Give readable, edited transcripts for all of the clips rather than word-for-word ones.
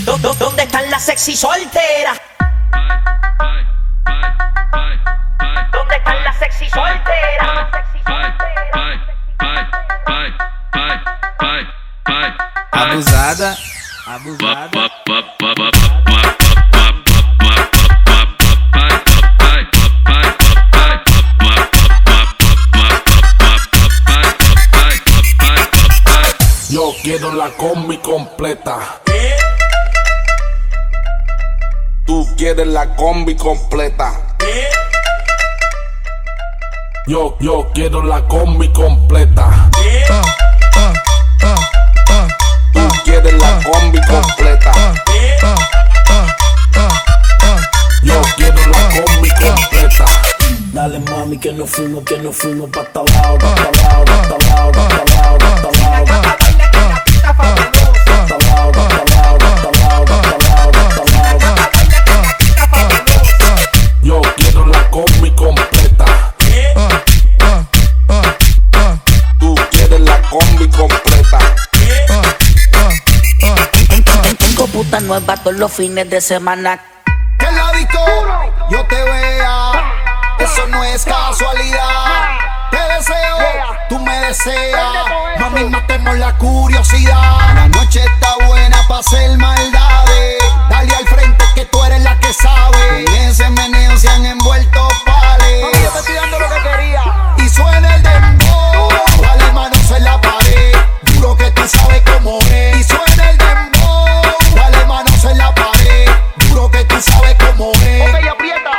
¿Dónde están las sexy solteras? ¿Dónde están las sexy solteras? Abusada, abusada. Yo quiero la combi completa. Tú quieres la combi completa. Yo quiero la combi completa. Tú quieres la combi completa. Yo quiero la combi completa. Dale mami que nos fuimos pa' talao, pa' talao, pa' talao, pa' talao, pa' talao. Yo quiero la combi completa. Tú quieres la combi completa. Tengo puta nueva todos los fines de semana. Que en la disco yo te vea, eso no es casualidad. Te deseo, tú me deseas, mami, matemos la curiosidad. La noche está buena pa' hacer maldades. Dale al frente que tú eres la que sabe. En ese meneo se han envuelto pales. Mami, yo te estoy dando lo que quería. Y suena el dembow, dale manos en la pared. Juro que tú sabes cómo es. Y suena el dembow, dale manos en la pared. Juro que tú sabes cómo es. Ok, aprieta.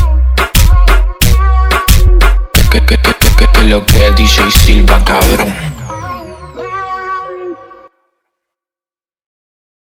Lo que DJ Silva, cabrón.